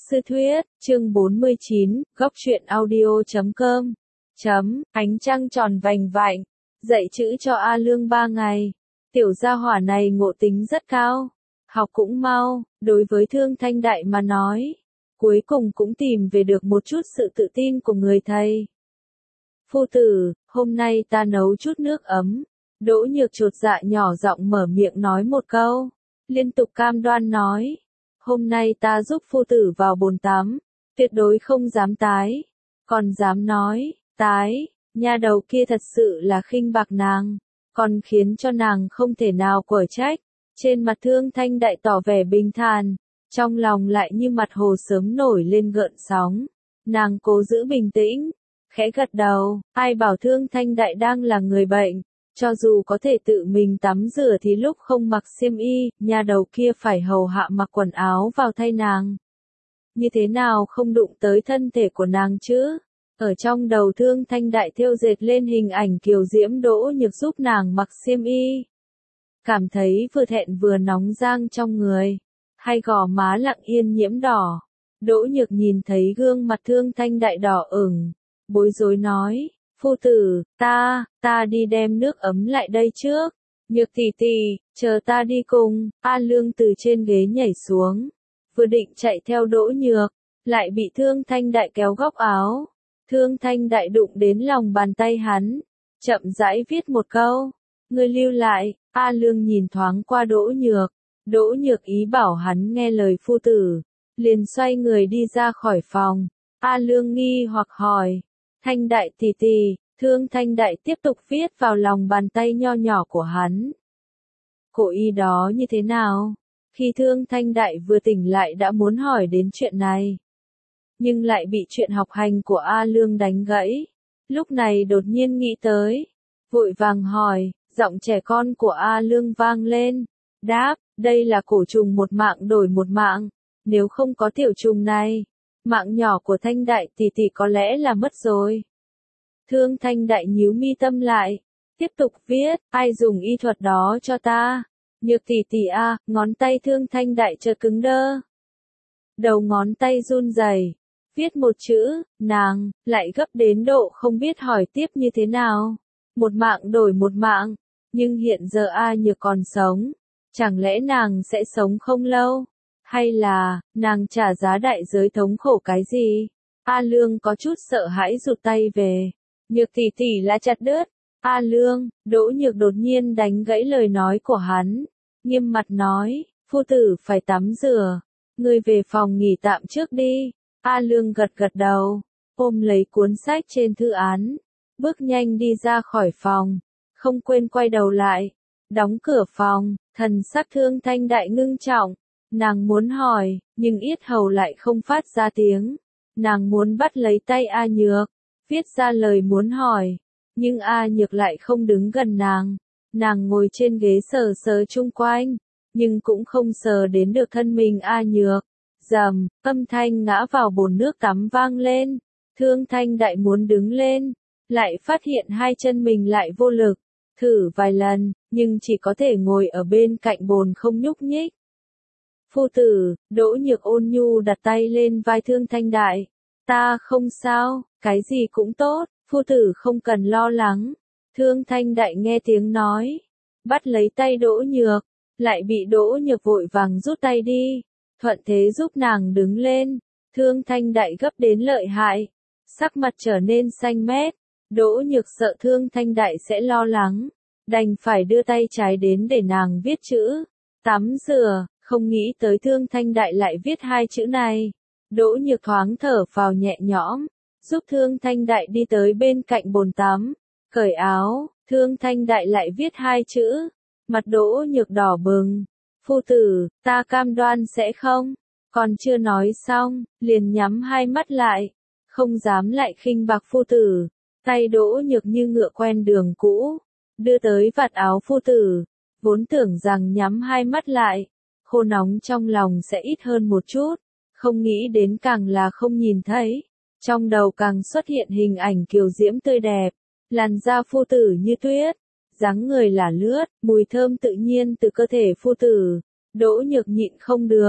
Sư Thuyết, chương 49, góc truyện audio.com. Ánh trăng tròn vành vạnh, dạy chữ cho A Lương 3 ngày. Tiểu gia hỏa này ngộ tính rất cao, học cũng mau, đối với Thương Thanh Đại mà nói. Cuối cùng cũng tìm về được một chút sự tự tin của người thầy. Phu tử, hôm nay ta nấu chút nước ấm. Đỗ Nhược chột dạ nhỏ giọng mở miệng nói một câu, liên tục cam đoan nói. Hôm nay ta giúp phu tử vào bồn tắm, tuyệt đối không dám tái. Còn dám nói, tái, nha đầu kia thật sự là khinh bạc nàng, còn khiến cho nàng không thể nào quở trách. Trên mặt Thương Thanh Đại tỏ vẻ bình thản, trong lòng lại như mặt hồ sớm nổi lên gợn sóng. Nàng cố giữ bình tĩnh, khẽ gật đầu, ai bảo Thương Thanh Đại đang là người bệnh. Cho dù có thể tự mình tắm rửa thì lúc không mặc xiêm y, nhà đầu kia phải hầu hạ mặc quần áo vào thay nàng. Như thế nào không đụng tới thân thể của nàng chứ? Ở trong đầu Thương Thanh Đại thêu dệt lên hình ảnh kiều diễm Đỗ Nhược giúp nàng mặc xiêm y. Cảm thấy vừa thẹn vừa nóng rang trong người, hai gò má lặng yên nhiễm đỏ. Đỗ Nhược nhìn thấy gương mặt Thương Thanh Đại đỏ ửng, bối rối nói. Phu tử, ta đi đem nước ấm lại đây trước. Nhược tỷ tỷ, chờ ta đi cùng. A Lương từ trên ghế nhảy xuống, vừa định chạy theo Đỗ Nhược, lại bị Thương Thanh Đại kéo góc áo. Thương Thanh Đại đụng đến lòng bàn tay hắn, chậm rãi viết một câu, ngươi lưu lại. A Lương nhìn thoáng qua Đỗ Nhược, Đỗ Nhược ý bảo hắn nghe lời phu tử, liền xoay người đi ra khỏi phòng. A Lương nghi hoặc hỏi, Thanh Đại tỷ tỷ. Thương Thanh Đại tiếp tục viết vào lòng bàn tay nho nhỏ của hắn. Cổ y đó như thế nào? Khi Thương Thanh Đại vừa tỉnh lại đã muốn hỏi đến chuyện này, nhưng lại bị chuyện học hành của A Lương đánh gãy. Lúc này đột nhiên nghĩ tới, vội vàng hỏi, giọng trẻ con của A Lương vang lên, đáp, đây là cổ trùng một mạng đổi một mạng, nếu không có tiểu trùng này, mạng nhỏ của Thanh Đại tỷ tỷ có lẽ là mất rồi. Thương Thanh Đại nhíu mi tâm lại, tiếp tục viết, ai dùng y thuật đó cho ta? Nhược tỷ tỷ a, ngón tay Thương Thanh Đại chợt cứng đơ. Đầu ngón tay run rẩy, viết một chữ, nàng, lại gấp đến độ không biết hỏi tiếp như thế nào. Một mạng đổi một mạng, nhưng hiện giờ A Nhược còn sống, chẳng lẽ nàng sẽ sống không lâu? Hay là, nàng trả giá đại giới thống khổ cái gì? A Lương có chút sợ hãi rụt tay về. Nhược tỷ tỷ là chặt đứt. A Lương, Đỗ Nhược đột nhiên đánh gãy lời nói của hắn, nghiêm mặt nói, phu tử phải tắm rửa, ngươi về phòng nghỉ tạm trước đi. A Lương gật gật đầu, ôm lấy cuốn sách trên thư án, bước nhanh đi ra khỏi phòng, không quên quay đầu lại, đóng cửa phòng, thần sắc Thương Thanh Đại ngưng trọng, nàng muốn hỏi, nhưng yết hầu lại không phát ra tiếng, nàng muốn bắt lấy tay A Nhược, viết ra lời muốn hỏi, nhưng A Nhược lại không đứng gần nàng ngồi trên ghế sờ sờ chung quanh, nhưng cũng không sờ đến được thân mình A Nhược. Rầm, âm thanh ngã vào bồn nước tắm vang lên, Thương Thanh Đại muốn đứng lên, lại phát hiện hai chân mình lại vô lực, thử vài lần, nhưng chỉ có thể ngồi ở bên cạnh bồn không nhúc nhích. Phu tử, Đỗ Nhược ôn nhu đặt tay lên vai Thương Thanh Đại, ta không sao, cái gì cũng tốt, phu tử không cần lo lắng. Thương Thanh Đại nghe tiếng nói, bắt lấy tay Đỗ Nhược, lại bị Đỗ Nhược vội vàng rút tay đi, thuận thế giúp nàng đứng lên. Thương Thanh Đại gấp đến lợi hại, sắc mặt trở nên xanh mét. Đỗ Nhược sợ Thương Thanh Đại sẽ lo lắng, đành phải đưa tay trái đến để nàng viết chữ, tắm rửa, không nghĩ tới Thương Thanh Đại lại viết hai chữ này. Đỗ Nhược thoáng thở phào nhẹ nhõm, giúp Thương Thanh Đại đi tới bên cạnh bồn tắm, cởi áo, Thương Thanh Đại lại viết hai chữ, mặt Đỗ Nhược đỏ bừng, phu tử, ta cam đoan sẽ không, còn chưa nói xong, liền nhắm hai mắt lại, không dám lại khinh bạc phu tử, tay Đỗ Nhược như ngựa quen đường cũ, đưa tới vạt áo phu tử, vốn tưởng rằng nhắm hai mắt lại, khô nóng trong lòng sẽ ít hơn một chút, không nghĩ đến càng là không nhìn thấy. Trong đầu càng xuất hiện hình ảnh kiều diễm tươi đẹp, làn da phu tử như tuyết, dáng người là lướt, mùi thơm tự nhiên từ cơ thể phu tử. Đỗ Nhược nhịn không được,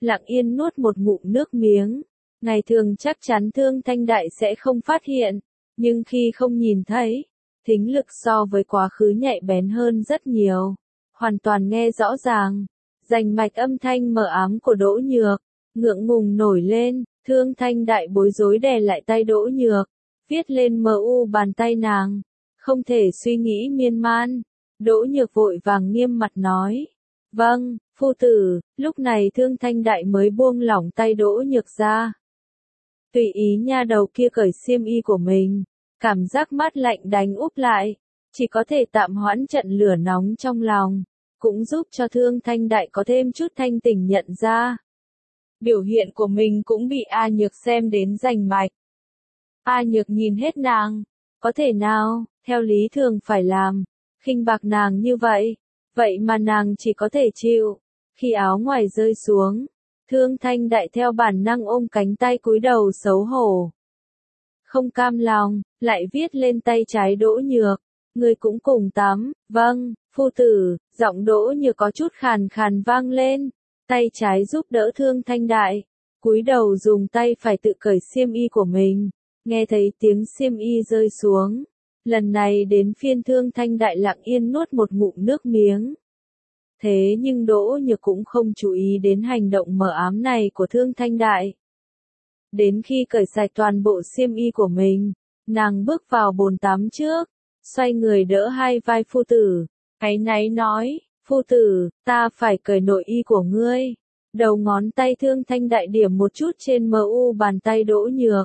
lặng yên nuốt một ngụm nước miếng. Ngày thường chắc chắn Thương Thanh Đại sẽ không phát hiện, nhưng khi không nhìn thấy, thính lực so với quá khứ nhạy bén hơn rất nhiều, hoàn toàn nghe rõ ràng. Rành mạch âm thanh mờ ám của Đỗ Nhược, ngượng ngùng nổi lên, Thương Thanh Đại bối rối đè lại tay Đỗ Nhược, viết lên MU bàn tay nàng, không thể suy nghĩ miên man. Đỗ Nhược vội vàng nghiêm mặt nói, vâng, phu tử. Lúc này Thương Thanh Đại mới buông lỏng tay Đỗ Nhược ra. Tùy ý nha đầu kia cởi xiêm y của mình, cảm giác mát lạnh đánh úp lại, chỉ có thể tạm hoãn trận lửa nóng trong lòng, cũng giúp cho Thương Thanh Đại có thêm chút thanh tỉnh nhận ra. Biểu hiện của mình cũng bị A Nhược xem đến rành mạch. A Nhược nhìn hết nàng, có thể nào, theo lý thường phải làm, khinh bạc nàng như vậy, vậy mà nàng chỉ có thể chịu. Khi áo ngoài rơi xuống, Thương Thanh Đại theo bản năng ôm cánh tay cúi đầu xấu hổ. Không cam lòng, lại viết lên tay trái Đỗ Nhược, người cũng cùng tắm. Vâng, phu tử. Giọng Đỗ Nhược có chút khàn khàn vang lên, tay trái giúp đỡ Thương Thanh Đại, cúi đầu dùng tay phải tự cởi xiêm y của mình. Nghe thấy tiếng xiêm y rơi xuống, lần này đến phiên Thương Thanh Đại lặng yên nuốt một ngụm nước miếng. Thế nhưng Đỗ Nhược cũng không chú ý đến hành động mờ ám này của Thương Thanh Đại. Đến khi cởi sạch toàn bộ xiêm y của mình, nàng bước vào bồn tắm trước, xoay người đỡ hai vai phu tử, áy náy nói, phu tử, ta phải cởi nội y của ngươi. Đầu ngón tay Thương Thanh Đại điểm một chút trên MU bàn tay Đỗ Nhược.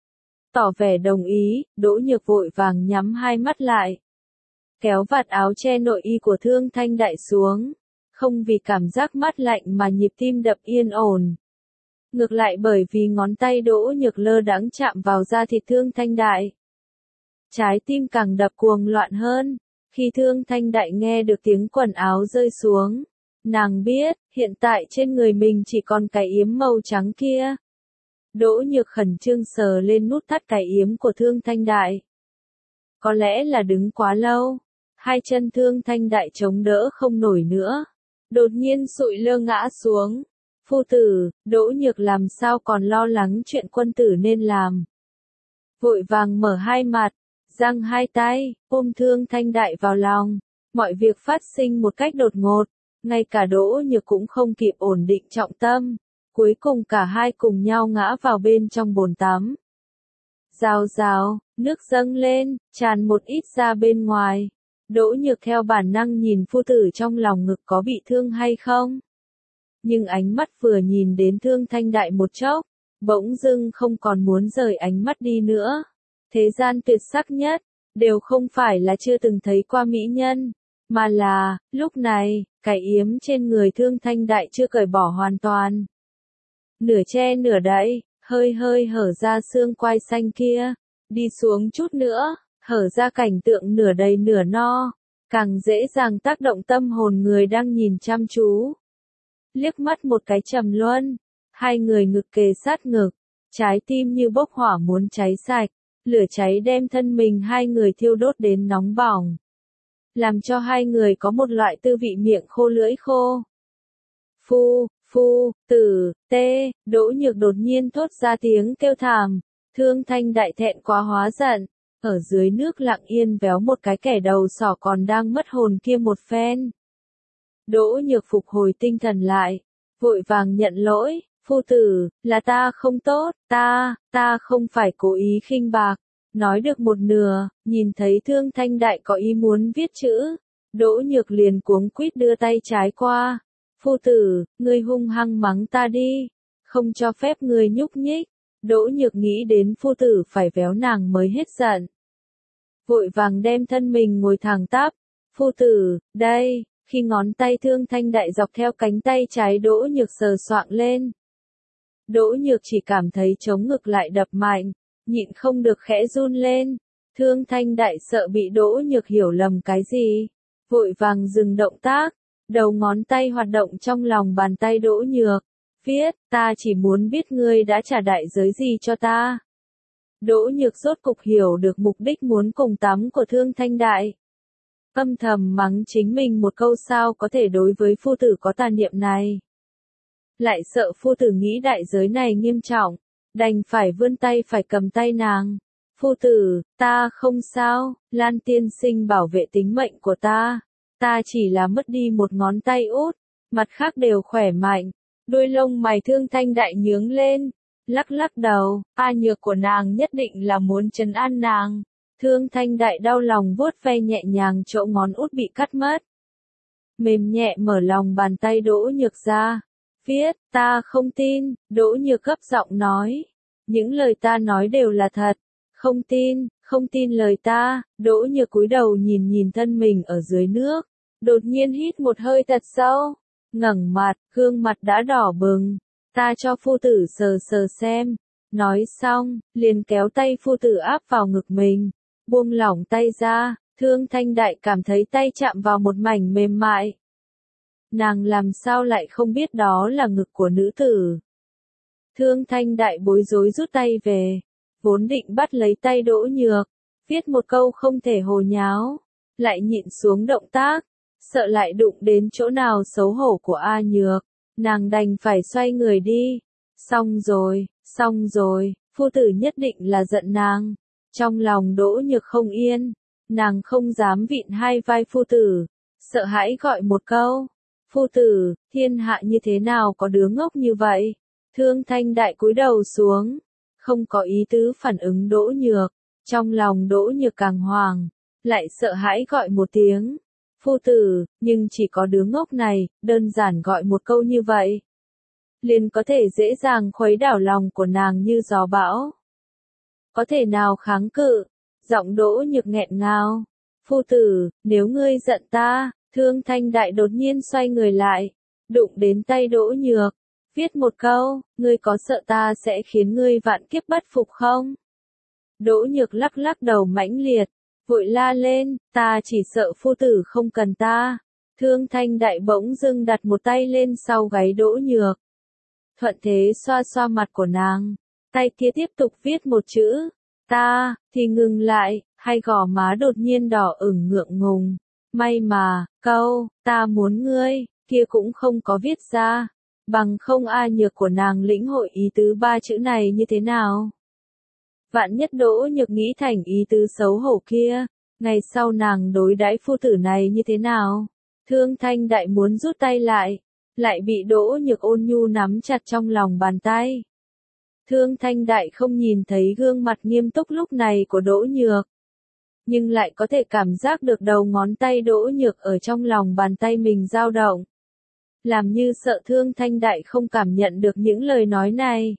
Tỏ vẻ đồng ý, Đỗ Nhược vội vàng nhắm hai mắt lại. Kéo vạt áo che nội y của Thương Thanh Đại xuống, không vì cảm giác mát lạnh mà nhịp tim đập yên ổn. Ngược lại bởi vì ngón tay Đỗ Nhược lơ đãng chạm vào da thịt Thương Thanh Đại. Trái tim càng đập cuồng loạn hơn, khi Thương Thanh Đại nghe được tiếng quần áo rơi xuống. Nàng biết, hiện tại trên người mình chỉ còn cái yếm màu trắng kia. Đỗ Nhược khẩn trương sờ lên nút thắt cái yếm của Thương Thanh Đại. Có lẽ là đứng quá lâu, hai chân Thương Thanh Đại chống đỡ không nổi nữa, đột nhiên sụi lơ ngã xuống. Phu tử, Đỗ Nhược làm sao còn lo lắng chuyện quân tử nên làm. Vội vàng mở hai mặt, giang hai tay, ôm Thương Thanh Đại vào lòng. Mọi việc phát sinh một cách đột ngột, ngay cả Đỗ Nhược cũng không kịp ổn định trọng tâm. Cuối cùng cả hai cùng nhau ngã vào bên trong bồn tắm. Rào rào, nước dâng lên, tràn một ít ra bên ngoài. Đỗ Nhược theo bản năng nhìn phu tử trong lòng ngực có bị thương hay không. Nhưng ánh mắt vừa nhìn đến Thương Thanh Đại một chốc, bỗng dưng không còn muốn rời ánh mắt đi nữa. Thế gian tuyệt sắc nhất, đều không phải là chưa từng thấy qua mỹ nhân, mà là, lúc này, cái yếm trên người Thương Thanh Đại chưa cởi bỏ hoàn toàn. Nửa che nửa đậy, hơi hơi hở ra xương quai xanh kia, đi xuống chút nữa, hở ra cảnh tượng nửa đầy nửa no, càng dễ dàng tác động tâm hồn người đang nhìn chăm chú. Liếc mắt một cái trầm luân, hai người ngực kề sát ngực, trái tim như bốc hỏa muốn cháy sạch, lửa cháy đem thân mình hai người thiêu đốt đến nóng bỏng, làm cho hai người có một loại tư vị miệng khô lưỡi khô. Phu tử, Đỗ Nhược đột nhiên thốt ra tiếng kêu thảm. Thương Thanh Đại thẹn quá hóa giận, ở dưới nước lặng yên véo một cái kẻ đầu sỏ còn đang mất hồn kia một phen. Đỗ Nhược phục hồi tinh thần lại, vội vàng nhận lỗi, phu tử, là ta không tốt, ta không phải cố ý khinh bạc. Nói được một nửa, nhìn thấy Thương Thanh Đại có ý muốn viết chữ, Đỗ Nhược liền cuống quýt đưa tay trái qua. Phu tử, ngươi hung hăng mắng ta đi, không cho phép ngươi nhúc nhích. Đỗ Nhược nghĩ đến phu tử phải véo nàng mới hết giận. Vội vàng đem thân mình ngồi thẳng tắp. Phu tử, đây, khi ngón tay Thương Thanh Đại dọc theo cánh tay trái Đỗ Nhược sờ soạng lên. Đỗ Nhược chỉ cảm thấy trống ngực lại đập mạnh, nhịn không được khẽ run lên. Thương Thanh Đại sợ bị Đỗ Nhược hiểu lầm cái gì, vội vàng dừng động tác. Đầu ngón tay hoạt động trong lòng bàn tay Đỗ Nhược, viết, ta chỉ muốn biết ngươi đã trả đại giới gì cho ta. Đỗ Nhược rốt cục hiểu được mục đích muốn cùng tắm của Thương Thanh Đại. Âm thầm mắng chính mình một câu sao có thể đối với phu tử có tà niệm này. lại sợ phu tử nghĩ đại giới này nghiêm trọng, đành phải vươn tay phải cầm tay nàng. Phu tử, ta không sao, Lan tiên sinh bảo vệ tính mệnh của ta chỉ là mất đi một ngón tay út, mặt khác đều khỏe mạnh. Đôi lông mày Thương Thanh Đại nhướng lên, lắc lắc đầu, A Nhược của nàng nhất định là muốn trấn an nàng. Thương Thanh Đại đau lòng vuốt ve nhẹ nhàng chỗ ngón út bị cắt mất. Mềm nhẹ mở lòng bàn tay Đỗ Nhược ra. Viết, ta không tin, Đỗ Nhược gấp giọng nói. Những lời ta nói đều là thật. Không tin lời ta. Đỗ Nhược cúi đầu nhìn nhìn thân mình ở dưới nước. Đột nhiên hít một hơi thật sâu. Ngẩng mặt, gương mặt đã đỏ bừng. Ta cho phu tử sờ sờ xem. Nói xong, liền kéo tay phu tử áp vào ngực mình. Buông lỏng tay ra, Thương Thanh Đại cảm thấy tay chạm vào một mảnh mềm mại. Nàng làm sao lại không biết đó là ngực của nữ tử. Thương Thanh Đại bối rối rút tay về, vốn định bắt lấy tay Đỗ Nhược, viết một câu không thể hồ nháo, lại nhịn xuống động tác, sợ lại đụng đến chỗ nào xấu hổ của A Nhược, nàng đành phải xoay người đi. Xong rồi, phu tử nhất định là giận nàng. Trong lòng Đỗ Nhược không yên, nàng không dám vịn hai vai phu tử, sợ hãi gọi một câu. Phu tử, thiên hạ như thế nào có đứa ngốc như vậy? Thương Thanh Đại cúi đầu xuống, không có ý tứ phản ứng Đỗ Nhược, trong lòng Đỗ Nhược càng hoảng, lại sợ hãi gọi một tiếng. Phu tử, nhưng chỉ có đứa ngốc này, đơn giản gọi một câu như vậy. Liền có thể dễ dàng khuấy đảo lòng của nàng như gió bão. Có thể nào kháng cự? Giọng Đỗ Nhược nghẹn ngào. Phu tử, nếu ngươi giận ta. Thương Thanh Đại đột nhiên xoay người lại, đụng đến tay Đỗ Nhược, viết một câu, ngươi có sợ ta sẽ khiến ngươi vạn kiếp bất phục không? Đỗ Nhược lắc lắc đầu mãnh liệt, vội la lên, ta chỉ sợ phu tử không cần ta. Thương Thanh Đại bỗng dưng đặt một tay lên sau gáy Đỗ Nhược, thuận thế xoa xoa mặt của nàng, tay kia tiếp tục viết một chữ, ta, thì ngừng lại, hai gò má đột nhiên đỏ ửng ngượng ngùng. May mà, câu, ta muốn ngươi, kia cũng không có viết ra, bằng không A Nhược của nàng lĩnh hội ý tứ ba chữ này như thế nào. Vạn nhất Đỗ Nhược nghĩ thành ý tứ xấu hổ kia, ngày sau nàng đối đãi phu tử này như thế nào. Thương Thanh Đại muốn rút tay lại bị Đỗ Nhược ôn nhu nắm chặt trong lòng bàn tay. Thương Thanh Đại không nhìn thấy gương mặt nghiêm túc lúc này của Đỗ Nhược, nhưng lại có thể cảm giác được đầu ngón tay Đỗ Nhược ở trong lòng bàn tay mình dao động. Làm như sợ Thương Thanh Đại không cảm nhận được những lời nói này.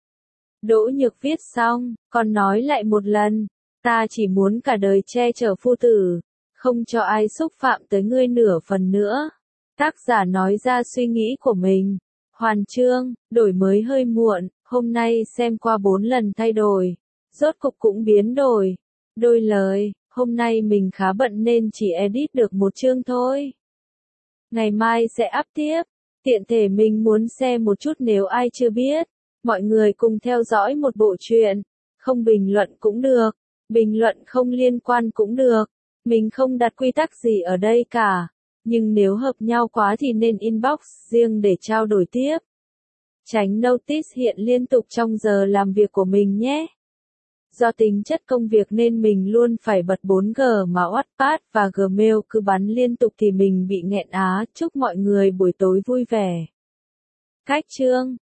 Đỗ Nhược viết xong, còn nói lại một lần, ta chỉ muốn cả đời che chở phu tử, không cho ai xúc phạm tới ngươi nửa phần nữa. Tác giả nói ra suy nghĩ của mình. Hoàn chương, đổi mới hơi muộn, hôm nay xem qua 4 lần thay đổi, rốt cục cũng biến đổi. Đôi lời, hôm nay mình khá bận nên chỉ edit được một chương thôi. Ngày mai sẽ up tiếp, tiện thể mình muốn xem một chút nếu ai chưa biết. Mọi người cùng theo dõi một bộ truyện, không bình luận cũng được, bình luận không liên quan cũng được. Mình không đặt quy tắc gì ở đây cả, nhưng nếu hợp nhau quá thì nên inbox riêng để trao đổi tiếp. Tránh notice hiện liên tục trong giờ làm việc của mình nhé. Do tính chất công việc nên mình luôn phải bật 4G mà Wattpad và Gmail cứ bắn liên tục thì mình bị nghẹn á. Chúc mọi người buổi tối vui vẻ. Cách chương